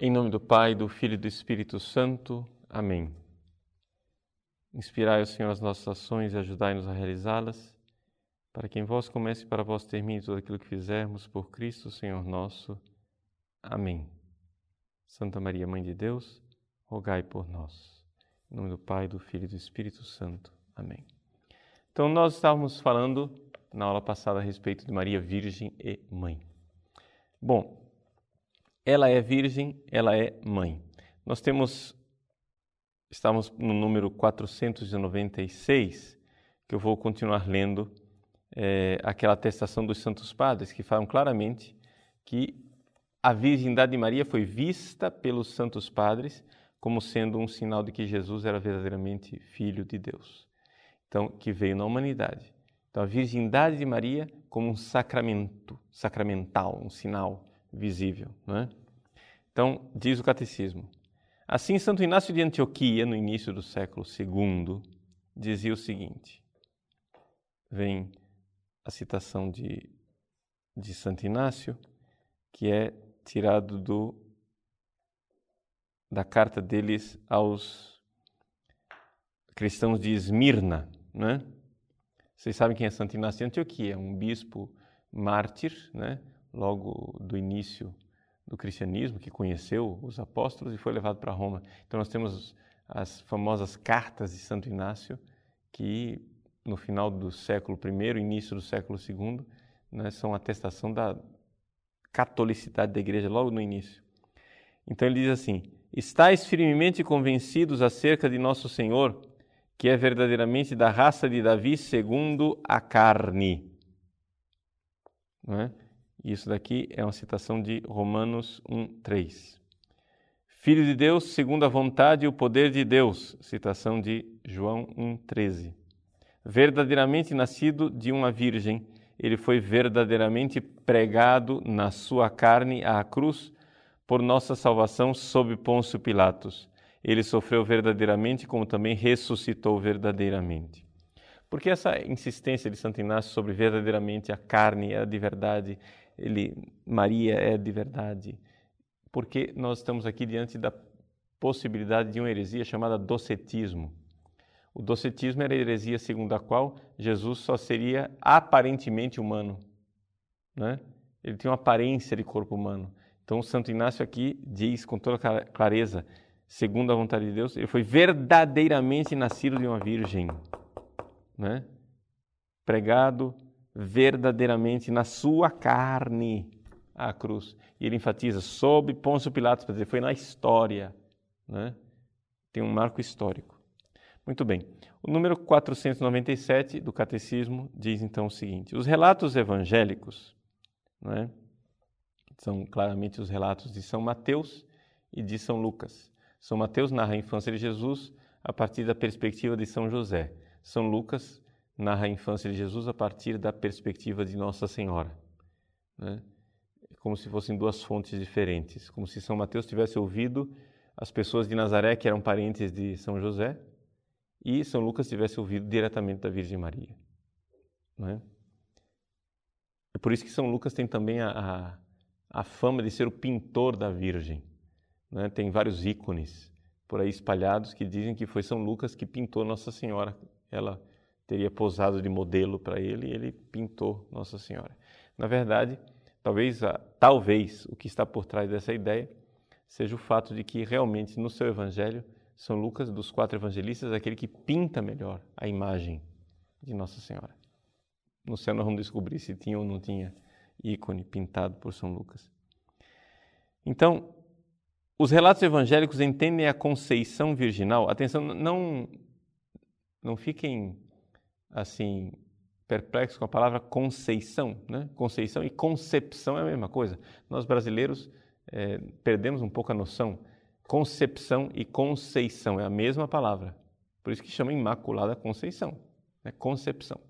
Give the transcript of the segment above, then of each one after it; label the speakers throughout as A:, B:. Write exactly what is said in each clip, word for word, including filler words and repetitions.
A: Em nome do Pai, do Filho e do Espírito Santo. Amém. Inspirai, Senhor, as nossas ações e ajudai-nos a realizá-las, para que em vós comece e para vós termine tudo aquilo que fizermos, por Cristo, Senhor nosso. Amém. Santa Maria, Mãe de Deus, rogai por nós. Em nome do Pai, do Filho e do Espírito Santo. Amém. Então, nós estávamos falando na aula passada a respeito de Maria Virgem e Mãe. Bom, ela é virgem, ela é mãe. Nós temos, estamos no número quatrocentos e noventa e seis, que eu vou continuar lendo, é, aquela atestação dos Santos Padres, que falam claramente que a virgindade de Maria foi vista pelos Santos Padres como sendo um sinal de que Jesus era verdadeiramente Filho de Deus. Então, que veio na humanidade. Então, a virgindade de Maria como um sacramento, sacramental, um sinal visível, não é? Então, diz o Catecismo. Assim, Santo Inácio de Antioquia, no início do século segundo, dizia o seguinte. Vem a citação de, de Santo Inácio, que é tirado do, da carta deles aos cristãos de Esmirna, não é? Vocês sabem quem é Santo Inácio de Antioquia, um bispo mártir, né? Logo do início do cristianismo, que conheceu os apóstolos e foi levado para Roma. Então nós temos as famosas cartas de Santo Inácio, que no final do século primeiro, início do século segundo, né, são atestação da catolicidade da igreja logo no início. Então ele diz assim: estais firmemente convencidos acerca de nosso Senhor, que é verdadeiramente da raça de Davi segundo a carne. Não é? Isso daqui é uma citação de Romanos um, três. Filho de Deus segundo a vontade e o poder de Deus, citação de João um, treze. Verdadeiramente nascido de uma virgem, ele foi verdadeiramente pregado na sua carne à cruz por nossa salvação sob Pôncio Pilatos. Ele sofreu verdadeiramente, como também ressuscitou verdadeiramente. Por que essa insistência de Santo Inácio sobre verdadeiramente a carne é de verdade, ele, Maria é de verdade? Porque nós estamos aqui diante da possibilidade de uma heresia chamada docetismo. O docetismo era a heresia segundo a qual Jesus só seria aparentemente humano, né? Ele tinha uma aparência de corpo humano. Então, o Santo Inácio aqui diz com toda clareza, segundo a vontade de Deus, ele foi verdadeiramente nascido de uma virgem, né? Pregado verdadeiramente na sua carne à cruz. E ele enfatiza, sob Pôncio Pilatos, para dizer, foi na história, né? Tem um marco histórico. Muito bem. O número quatrocentos e noventa e sete do Catecismo diz então o seguinte: os relatos evangélicos, né, são claramente os relatos de São Mateus e de São Lucas. São Mateus narra a infância de Jesus a partir da perspectiva de São José. São Lucas narra a infância de Jesus a partir da perspectiva de Nossa Senhora, né? Como se fossem duas fontes diferentes, como se São Mateus tivesse ouvido as pessoas de Nazaré que eram parentes de São José e São Lucas tivesse ouvido diretamente da Virgem Maria, né? É por isso que São Lucas tem também a, a, a fama de ser o pintor da Virgem, né? Tem vários ícones por aí espalhados que dizem que foi São Lucas que pintou Nossa Senhora. Ela teria posado de modelo para ele e ele pintou Nossa Senhora. Na verdade, talvez, talvez o que está por trás dessa ideia seja o fato de que realmente no seu evangelho, São Lucas, dos quatro evangelistas, é aquele que pinta melhor a imagem de Nossa Senhora. No céu nós vamos descobrir se tinha ou não tinha ícone pintado por São Lucas. Então, os relatos evangélicos entendem a conceição virginal. Atenção, não, não fiquem assim perplexos com a palavra conceição, né? Conceição e concepção é a mesma coisa. Nós brasileiros é, perdemos um pouco a noção. Concepção e conceição é a mesma palavra. Por isso que chama Imaculada Conceição, né? Concepção.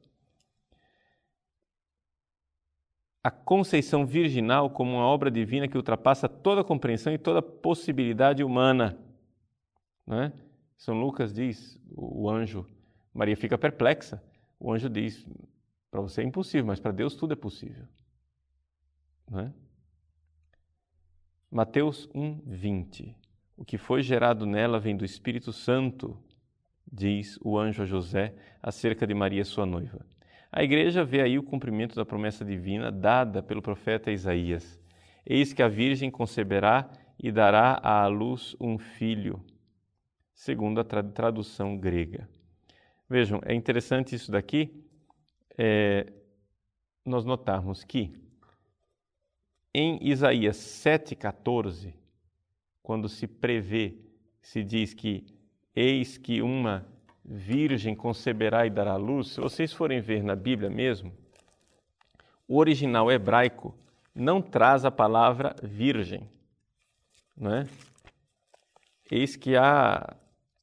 A: A conceição virginal como uma obra divina que ultrapassa toda compreensão e toda possibilidade humana, né? São Lucas diz, o anjo, Maria fica perplexa. O anjo diz, para você é impossível, mas para Deus tudo é possível, não é? Mateus um, vinte. O que foi gerado nela vem do Espírito Santo, diz o anjo a José acerca de Maria, sua noiva. A igreja vê aí o cumprimento da promessa divina dada pelo profeta Isaías. Eis que a virgem conceberá e dará à luz um filho, segundo a tradução grega. Vejam, é interessante isso daqui, é, nós notarmos que em Isaías sete, quatorze, quando se prevê, se diz que eis que uma virgem conceberá e dará luz, se vocês forem ver na Bíblia mesmo, o original hebraico não traz a palavra virgem, não é? Eis que a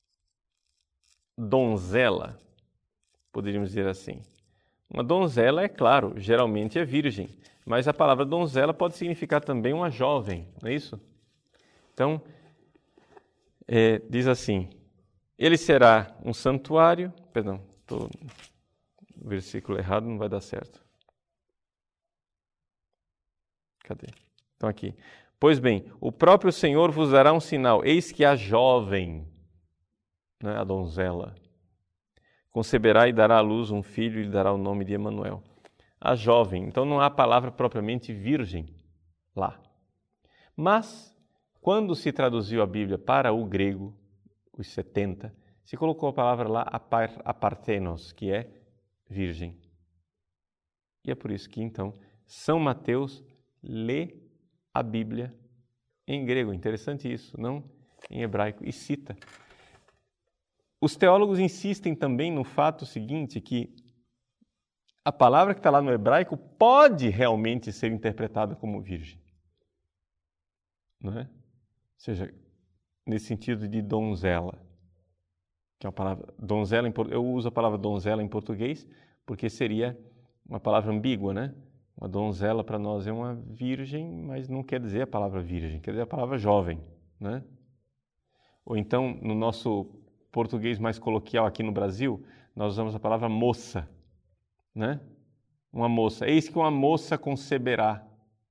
A: donzela, poderíamos dizer assim. Uma donzela, é claro, geralmente é virgem, mas a palavra donzela pode significar também uma jovem, não é isso? Então, é, diz assim, ele será um santuário, perdão, estou no versículo errado, não vai dar certo. Cadê? Então aqui. Pois bem, o próprio Senhor vos dará um sinal, eis que a jovem, né, a donzela, conceberá e dará à luz um filho e lhe dará o nome de Emanuel. A jovem, então não há a palavra propriamente virgem lá. Mas, quando se traduziu a Bíblia para o grego, os setenta, se colocou a palavra lá apar, apartenos, que é virgem. E é por isso que, então, São Mateus lê a Bíblia em grego. Interessante isso, não em hebraico, e cita. Os teólogos insistem também no fato seguinte, que a palavra que está lá no hebraico pode realmente ser interpretada como virgem. Não é? Ou seja, nesse sentido de donzela, que é uma palavra, donzela, em, eu uso a palavra donzela em português porque seria uma palavra ambígua, né? Uma donzela para nós é uma virgem, mas não quer dizer a palavra virgem, quer dizer a palavra jovem, né? Ou então, no nosso português mais coloquial aqui no Brasil, nós usamos a palavra moça, né? Uma moça. Eis que uma moça conceberá.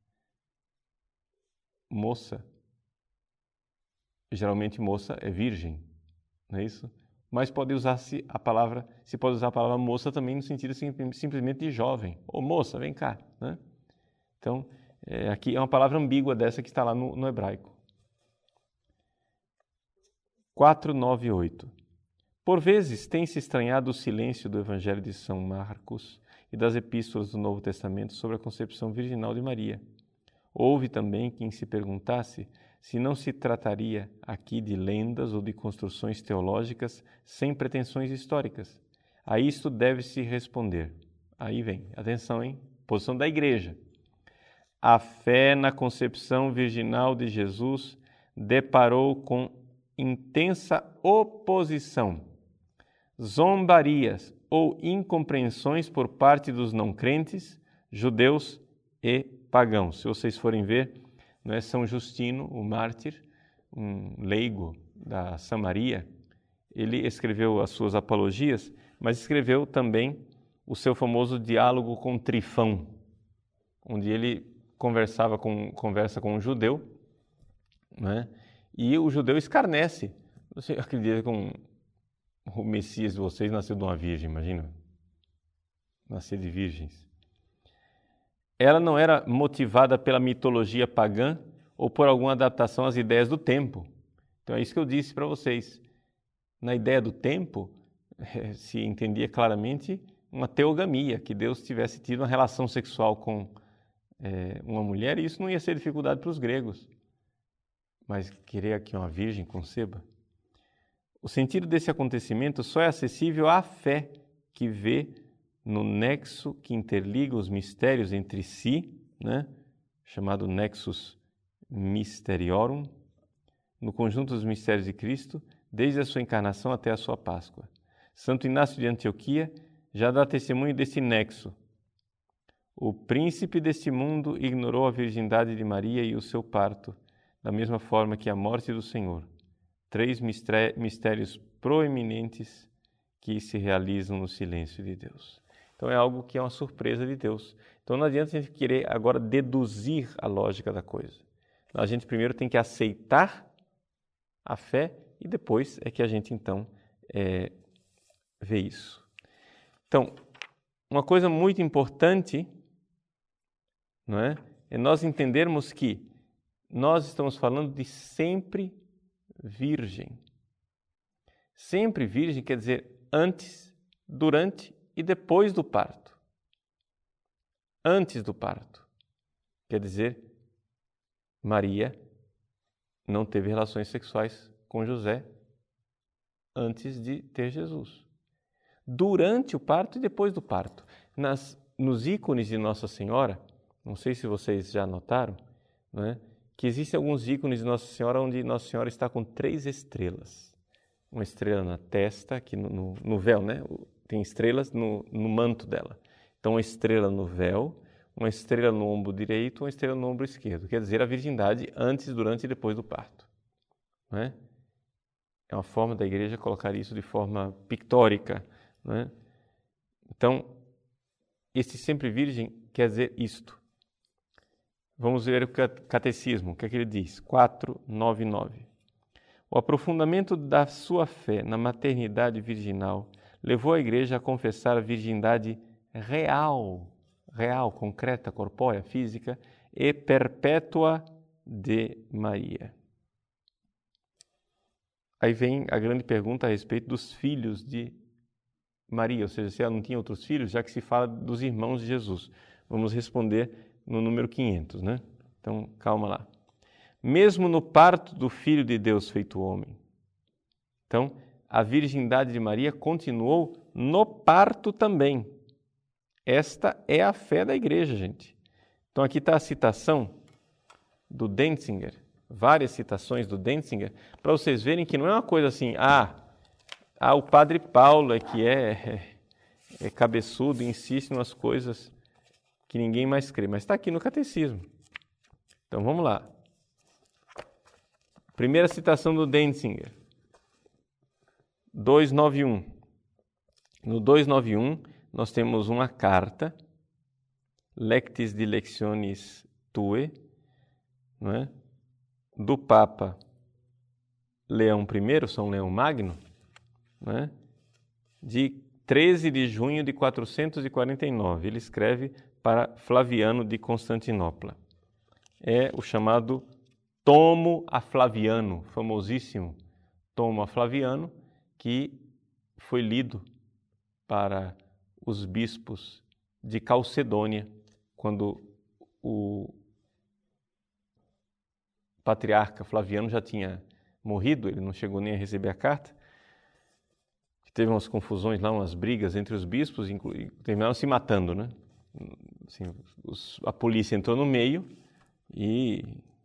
A: Moça. Geralmente moça é virgem, não é isso? Mas pode usar-se a palavra, se pode usar a palavra moça também no sentido sim, simplesmente de jovem. Ô moça, vem cá, né? Então, é, aqui é uma palavra ambígua dessa que está lá no, no hebraico. quatro, nove, oito. Por vezes tem-se estranhado o silêncio do Evangelho de São Marcos e das epístolas do Novo Testamento sobre a concepção virginal de Maria. Houve também quem se perguntasse se não se trataria aqui de lendas ou de construções teológicas sem pretensões históricas. A isto deve-se responder. Aí vem, atenção, hein? Posição da igreja. A fé na concepção virginal de Jesus deparou com intensa oposição, zombarias ou incompreensões por parte dos não crentes, judeus e pagãos. Se vocês forem ver, não é São Justino, o mártir, um leigo da Samaria, ele escreveu as suas apologias, mas escreveu também o seu famoso diálogo com Trifão, onde ele conversava com, conversa com um judeu, né? E o judeu escarnece. Você acredita que um, o Messias de vocês nasceu de uma virgem, imagina? Nascer de virgens. Ela não era motivada pela mitologia pagã ou por alguma adaptação às ideias do tempo. Então é isso que eu disse para vocês. Na ideia do tempo, se entendia claramente uma teogamia, que Deus tivesse tido uma relação sexual com é, uma mulher, e isso não ia ser dificuldade para os gregos. Mas querer que uma virgem conceba? O sentido desse acontecimento só é acessível à fé que vê no nexo que interliga os mistérios entre si, né? Chamado Nexus Mysteriorum, no conjunto dos mistérios de Cristo, desde a sua encarnação até a sua Páscoa. Santo Inácio de Antioquia já dá testemunho desse nexo. O príncipe deste mundo ignorou a virgindade de Maria e o seu parto, da mesma forma que a morte do Senhor. Três mistérios proeminentes que se realizam no silêncio de Deus. Então é algo que é uma surpresa de Deus. Então não adianta a gente querer agora deduzir a lógica da coisa. A gente primeiro tem que aceitar a fé e depois é que a gente, então, é, vê isso. Então, uma coisa muito importante, não é? É nós entendermos que nós estamos falando de sempre virgem. Sempre virgem quer dizer antes, durante e depois do parto. Antes do parto. Quer dizer, Maria não teve relações sexuais com José antes de ter Jesus. Durante o parto e depois do parto. Nas, nos ícones de Nossa Senhora, não sei se vocês já notaram, não é? Que existem alguns ícones de Nossa Senhora onde Nossa Senhora está com três estrelas. Uma estrela na testa, aqui no, no, no véu, né? Tem estrelas no, no manto dela. Então, uma estrela no véu, uma estrela no ombro direito, uma estrela no ombro esquerdo. Quer dizer, a virgindade antes, durante e depois do parto. Não é? É uma forma da igreja colocar isso de forma pictórica. Não é? Então, esse sempre virgem quer dizer isto. Vamos ver o catecismo, o que é que ele diz? quatro, nove, nove. O aprofundamento da sua fé na maternidade virginal levou a igreja a confessar a virgindade real, real, concreta, corpórea, física e perpétua de Maria. Aí vem a grande pergunta a respeito dos filhos de Maria, ou seja, se ela não tinha outros filhos, já que se fala dos irmãos de Jesus. Vamos responder no número quinhentos, né? Então, calma lá. Mesmo no parto do Filho de Deus feito homem. Então, a virgindade de Maria continuou no parto também. Esta é a fé da igreja, gente. Então, aqui está a citação do Denzinger, várias citações do Denzinger, para vocês verem que não é uma coisa assim, ah, ah o padre Paulo é que é, é, é cabeçudo e insiste em umas coisas que ninguém mais crê, mas está aqui no catecismo. Então, vamos lá. Primeira citação do Denzinger, duzentos e noventa e um. No duzentos e noventa e um, nós temos uma carta, Lectis Dilectionis Tue, não é? Do Papa Leão I, São Leão Magno, não é? De treze de junho de quatrocentos e quarenta e nove. Ele escreve para Flaviano de Constantinopla. É o chamado Tomo a Flaviano, famosíssimo Tomo a Flaviano, que foi lido para os bispos de Calcedônia, quando o patriarca Flaviano já tinha morrido, ele não chegou nem a receber a carta. Teve umas confusões lá, umas brigas entre os bispos, e terminaram se matando, né? Assim, os, a polícia entrou no meio e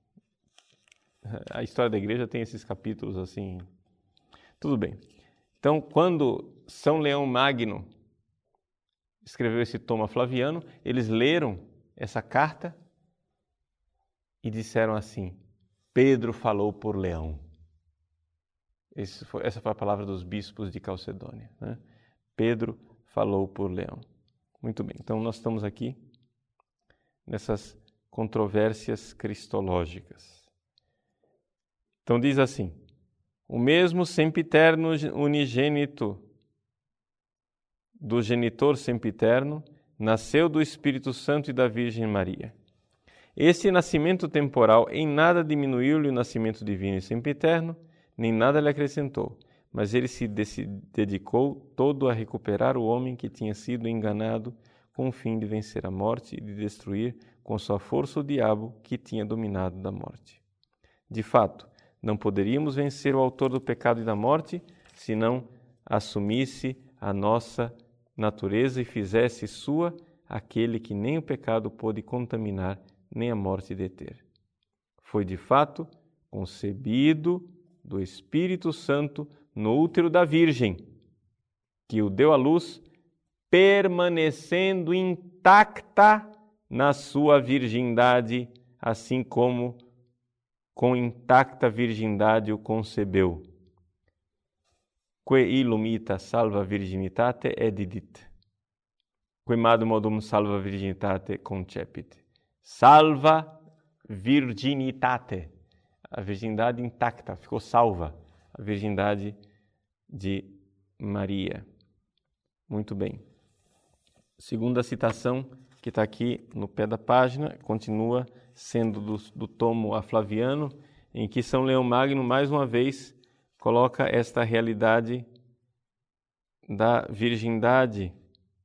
A: a história da igreja tem esses capítulos assim. Tudo bem. Então, quando São Leão Magno escreveu esse Tomo a Flaviano, eles leram essa carta e disseram assim: Pedro falou por Leão. Esse foi, essa foi a palavra dos bispos de Calcedônia, né? Pedro falou por Leão. Muito bem, então nós estamos aqui nessas controvérsias cristológicas. Então diz assim: o mesmo sempiterno unigênito do genitor sempiterno nasceu do Espírito Santo e da Virgem Maria. Esse nascimento temporal em nada diminuiu-lhe o nascimento divino e sempiterno, nem nada lhe acrescentou, mas ele se dedicou todo a recuperar o homem que tinha sido enganado com o fim de vencer a morte e de destruir com sua força o diabo que tinha dominado da morte. De fato, não poderíamos vencer o autor do pecado e da morte se não assumisse a nossa natureza e fizesse sua aquele que nem o pecado pôde contaminar, nem a morte deter. Foi de fato concebido do Espírito Santo no útero da Virgem, que o deu à luz, permanecendo intacta na sua virgindade, assim como com intacta virgindade o concebeu. Que illumita salva virginitate edidit, que madum modum salva virginitate concepit. Salva virginitate, a virgindade intacta, ficou salva, a virgindade de Maria. Muito bem. Segunda citação, que está aqui no pé da página, continua sendo do, do tomo a Flaviano, em que São Leão Magno, mais uma vez, coloca esta realidade da virgindade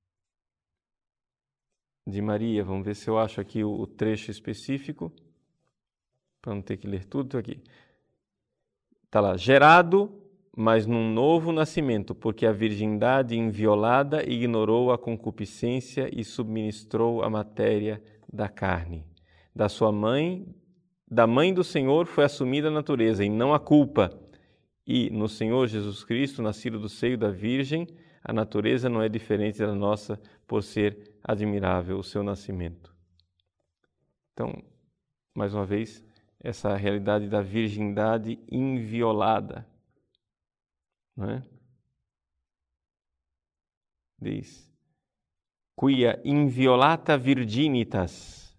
A: de Maria. Vamos ver se eu acho aqui o, o trecho específico, para não ter que ler tudo aqui. Está lá, gerado, mas num novo nascimento, porque a virgindade inviolada ignorou a concupiscência e subministrou a matéria da carne. Da sua mãe, da mãe do Senhor foi assumida a natureza e não a culpa. E no Senhor Jesus Cristo, nascido do seio da Virgem, a natureza não é diferente da nossa por ser admirável o seu nascimento. Então, mais uma vez, essa realidade da virgindade inviolada. Não é? Diz, quia inviolata virginitas.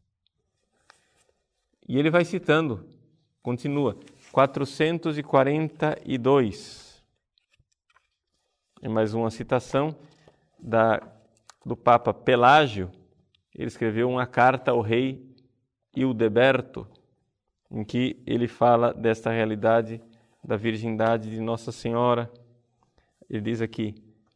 A: E ele vai citando, continua, quatrocentos e quarenta e dois. É mais uma citação da, do Papa Pelágio. Ele escreveu uma carta ao rei Hildeberto, em que ele fala desta realidade da virgindade de Nossa Senhora. Ele diz aqui,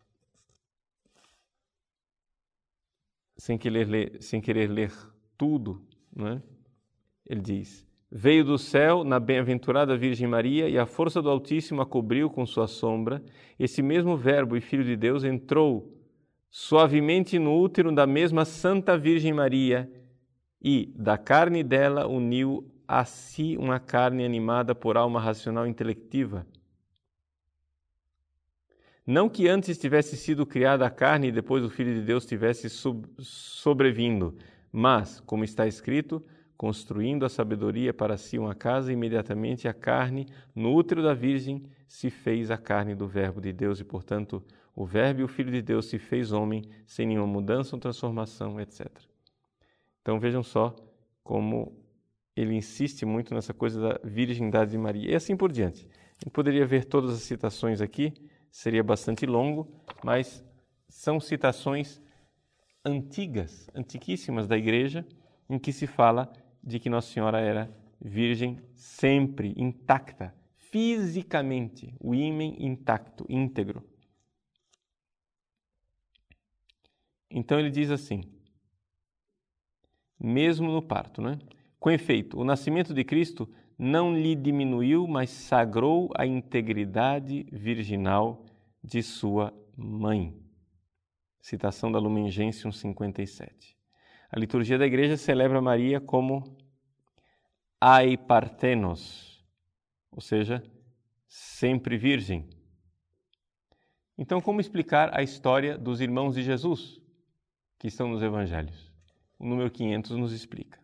A: sem querer ler, sem querer ler tudo, não é? Ele diz, veio do céu na bem-aventurada Virgem Maria e a força do Altíssimo a cobriu com sua sombra. Esse mesmo Verbo e Filho de Deus entrou suavemente no útero da mesma Santa Virgem Maria e da carne dela uniu a si uma carne animada por alma racional intelectiva. Não que antes tivesse sido criada a carne e depois o Filho de Deus tivesse sub- sobrevindo, mas, como está escrito, construindo a sabedoria para si uma casa, imediatamente a carne, no útero da Virgem, se fez a carne do Verbo de Deus e, portanto, o Verbo e o Filho de Deus se fez homem, sem nenhuma mudança ou transformação, etcétera. Então vejam só como ele insiste muito nessa coisa da virgindade de Maria. E assim por diante. A gente poderia ver todas as citações aqui, seria bastante longo, mas são citações antigas, antiquíssimas da Igreja, em que se fala de que Nossa Senhora era virgem sempre, intacta, fisicamente, o ímen intacto, íntegro. Então ele diz assim, mesmo no parto, né? Com efeito, o nascimento de Cristo não lhe diminuiu, mas sagrou a integridade virginal de sua mãe. Citação da Lumen Gentium cinquenta e sete. A liturgia da Igreja celebra Maria como ai partenos, ou seja, sempre virgem. Então, como explicar a história dos irmãos de Jesus, que estão nos Evangelhos? O número quinhentos nos explica.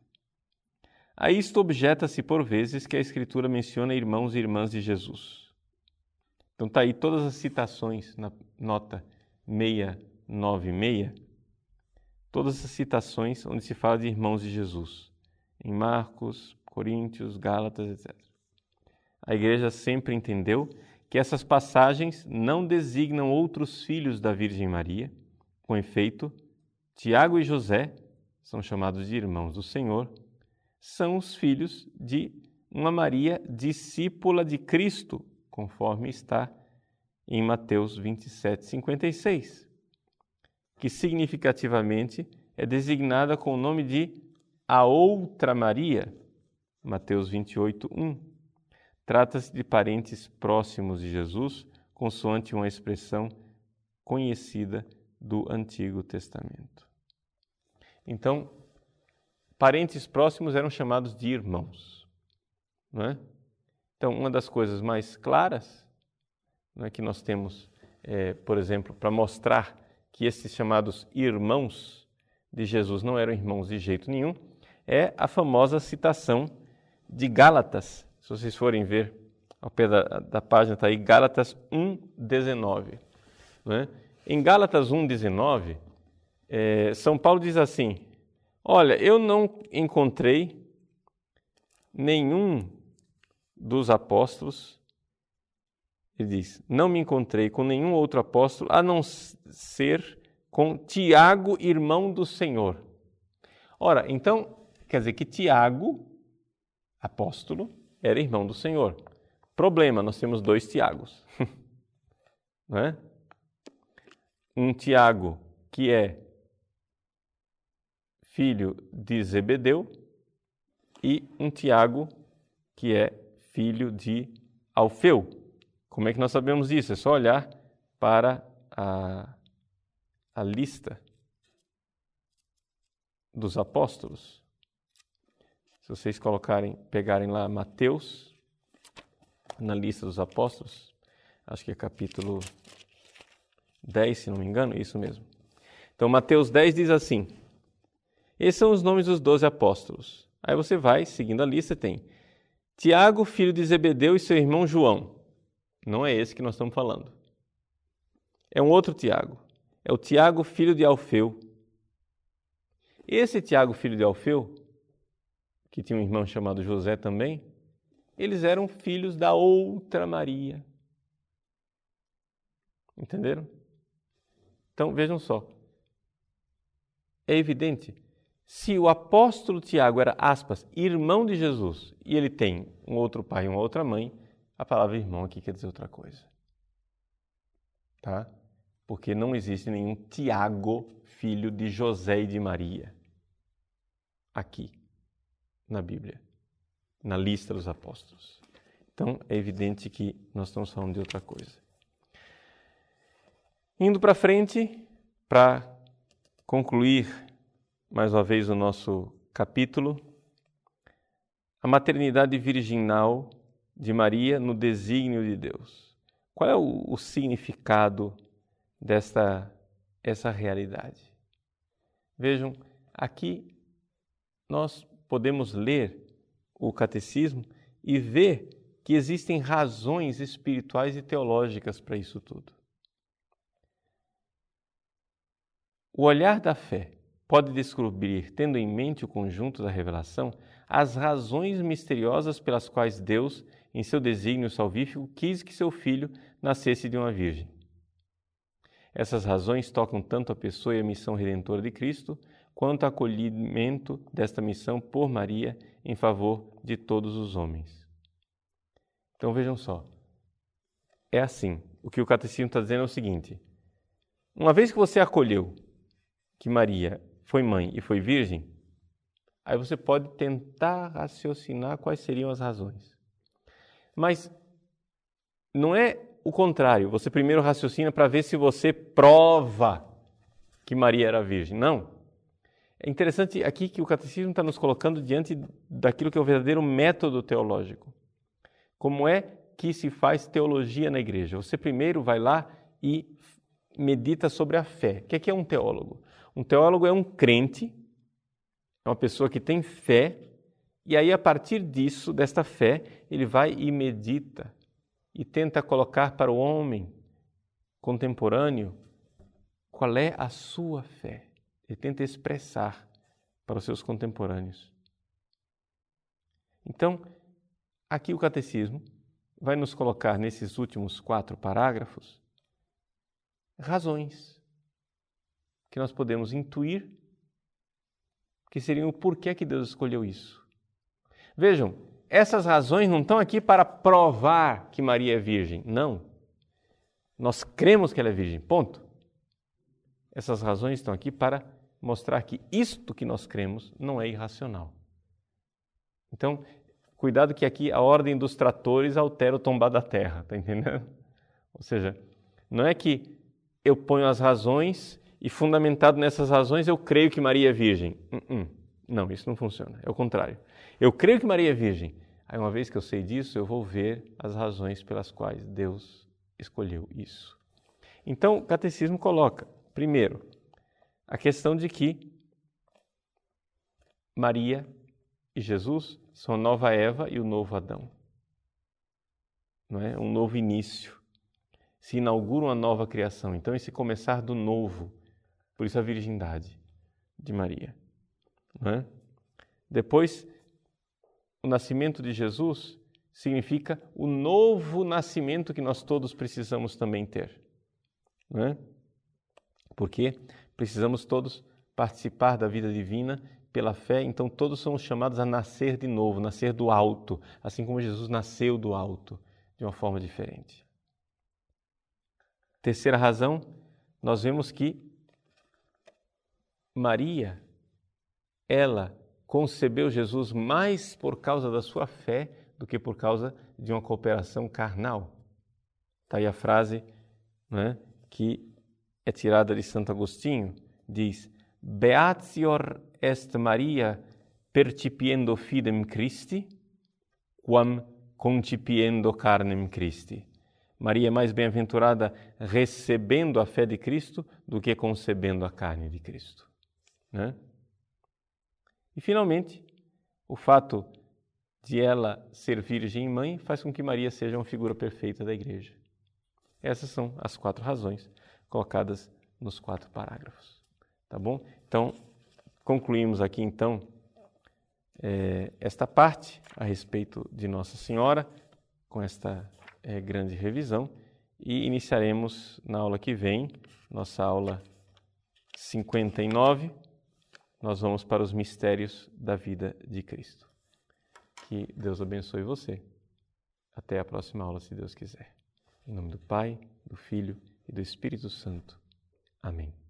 A: A isto objeta-se por vezes que a Escritura menciona irmãos e irmãs de Jesus. Então está aí todas as citações na nota seiscentos e noventa e seis, todas as citações onde se fala de irmãos de Jesus, em Marcos, Coríntios, Gálatas, etcétera. A Igreja sempre entendeu que essas passagens não designam outros filhos da Virgem Maria. Com efeito, Tiago e José são chamados de irmãos do Senhor, são os filhos de uma Maria discípula de Cristo, conforme está em Mateus vinte e sete, cinquenta e seis, que significativamente é designada com o nome de a outra Maria, Mateus vinte e oito, um. Trata-se de parentes próximos de Jesus, consoante uma expressão conhecida do Antigo Testamento. Então, parentes próximos eram chamados de irmãos, não é? Então, uma das coisas mais claras, não é, que nós temos, é, por exemplo, para mostrar que esses chamados irmãos de Jesus não eram irmãos de jeito nenhum, é a famosa citação de Gálatas. Se vocês forem ver, ao pé da, da página está aí, Gálatas um, dezenove. Não é? Em Gálatas um, dezenove, é, São Paulo diz assim, olha, eu não encontrei nenhum dos apóstolos, ele diz, não me encontrei com nenhum outro apóstolo, a não ser com Tiago, irmão do Senhor. Ora, então, quer dizer que Tiago, apóstolo, era irmão do Senhor. Problema, nós temos dois Tiagos. Não é? Um Tiago que é filho de Zebedeu e um Tiago que é filho de Alfeu. Como é que nós sabemos isso? É só olhar para a, a lista dos apóstolos. Se vocês colocarem, pegarem lá Mateus, na lista dos apóstolos, acho que é capítulo dez, se não me engano, isso mesmo. Então, Mateus dez diz assim, esses são os nomes dos doze apóstolos. Aí você vai, seguindo a lista, tem Tiago, filho de Zebedeu, e seu irmão João. Não é esse que nós estamos falando. É um outro Tiago. É o Tiago, filho de Alfeu. Esse Tiago, filho de Alfeu, que tinha um irmão chamado José também, eles eram filhos da outra Maria. Entenderam? Então, vejam só. É evidente, se o apóstolo Tiago era, aspas, irmão de Jesus, e ele tem um outro pai e uma outra mãe, a palavra irmão aqui quer dizer outra coisa. Tá? Porque não existe nenhum Tiago, filho de José e de Maria, aqui, na Bíblia, na lista dos apóstolos. Então, é evidente que nós estamos falando de outra coisa. Indo para frente, para concluir mais uma vez o nosso capítulo, a maternidade virginal de Maria no desígnio de Deus. Qual é o, o significado desta essa realidade? Vejam, aqui nós podemos ler o catecismo e ver que existem razões espirituais e teológicas para isso tudo. O olhar da fé pode descobrir, tendo em mente o conjunto da revelação, as razões misteriosas pelas quais Deus, em seu desígnio salvífico, quis que seu filho nascesse de uma virgem. Essas razões tocam tanto a pessoa e a missão redentora de Cristo, quanto o acolhimento desta missão por Maria em favor de todos os homens. Então vejam só, é assim, o que o catecismo está dizendo é o seguinte, uma vez que você acolheu que Maria foi mãe e foi virgem, aí você pode tentar raciocinar quais seriam as razões. Mas não é o contrário, você primeiro raciocina para ver se você prova que Maria era virgem. Não. É interessante aqui que o catecismo está nos colocando diante daquilo que é o verdadeiro método teológico. Como é que se faz teologia na igreja? Você primeiro vai lá e medita sobre a fé. O que é um teólogo? Um teólogo é um crente, é uma pessoa que tem fé, e aí a partir disso, desta fé, ele vai e medita e tenta colocar para o homem contemporâneo qual é a sua fé. Ele tenta expressar para os seus contemporâneos. Então, aqui o catecismo vai nos colocar nesses últimos quatro parágrafos razões que nós podemos intuir que seriam o porquê que Deus escolheu isso. Vejam, essas razões não estão aqui para provar que Maria é virgem. Não. Nós cremos que ela é virgem, ponto. Essas razões estão aqui para mostrar que isto que nós cremos não é irracional. Então, cuidado que aqui a ordem dos tratores altera o tombar da terra, está entendendo? Ou seja, não é que eu ponho as razões e fundamentado nessas razões eu creio que Maria é virgem. Uh-uh. Não, isso não funciona, é o contrário. Eu creio que Maria é virgem. Aí uma vez que eu sei disso, eu vou ver as razões pelas quais Deus escolheu isso. Então, o catecismo coloca, primeiro, a questão de que Maria e Jesus são a nova Eva e o novo Adão. Não é? Um novo início. Se inaugura uma nova criação. Então, esse começar do novo, por isso a virgindade de Maria. Não é? Depois, o nascimento de Jesus significa o novo nascimento que nós todos precisamos também ter, não é? Porque precisamos todos participar da vida divina pela fé, então todos somos chamados a nascer de novo, nascer do alto, assim como Jesus nasceu do alto, de uma forma diferente. Terceira razão, nós vemos que Maria, ela concebeu Jesus mais por causa da sua fé do que por causa de uma cooperação carnal. Está aí a frase, né, que é tirada de Santo Agostinho, diz: Beatior est Maria percipiendo fidem Christi, quam concipiendo carnem Christi. Maria é mais bem-aventurada recebendo a fé de Cristo do que concebendo a carne de Cristo, né? E, finalmente, o fato de ela ser virgem e mãe faz com que Maria seja uma figura perfeita da Igreja. Essas são as quatro razões colocadas nos quatro parágrafos. Tá bom? Então, concluímos aqui, então, é, esta parte a respeito de Nossa Senhora, com esta é, grande revisão, e iniciaremos na aula que vem, nossa aula cinquenta e nove, nós vamos para os mistérios da vida de Cristo. Que Deus abençoe você. Até a próxima aula, se Deus quiser. Em nome do Pai, do Filho e do Espírito Santo. Amém.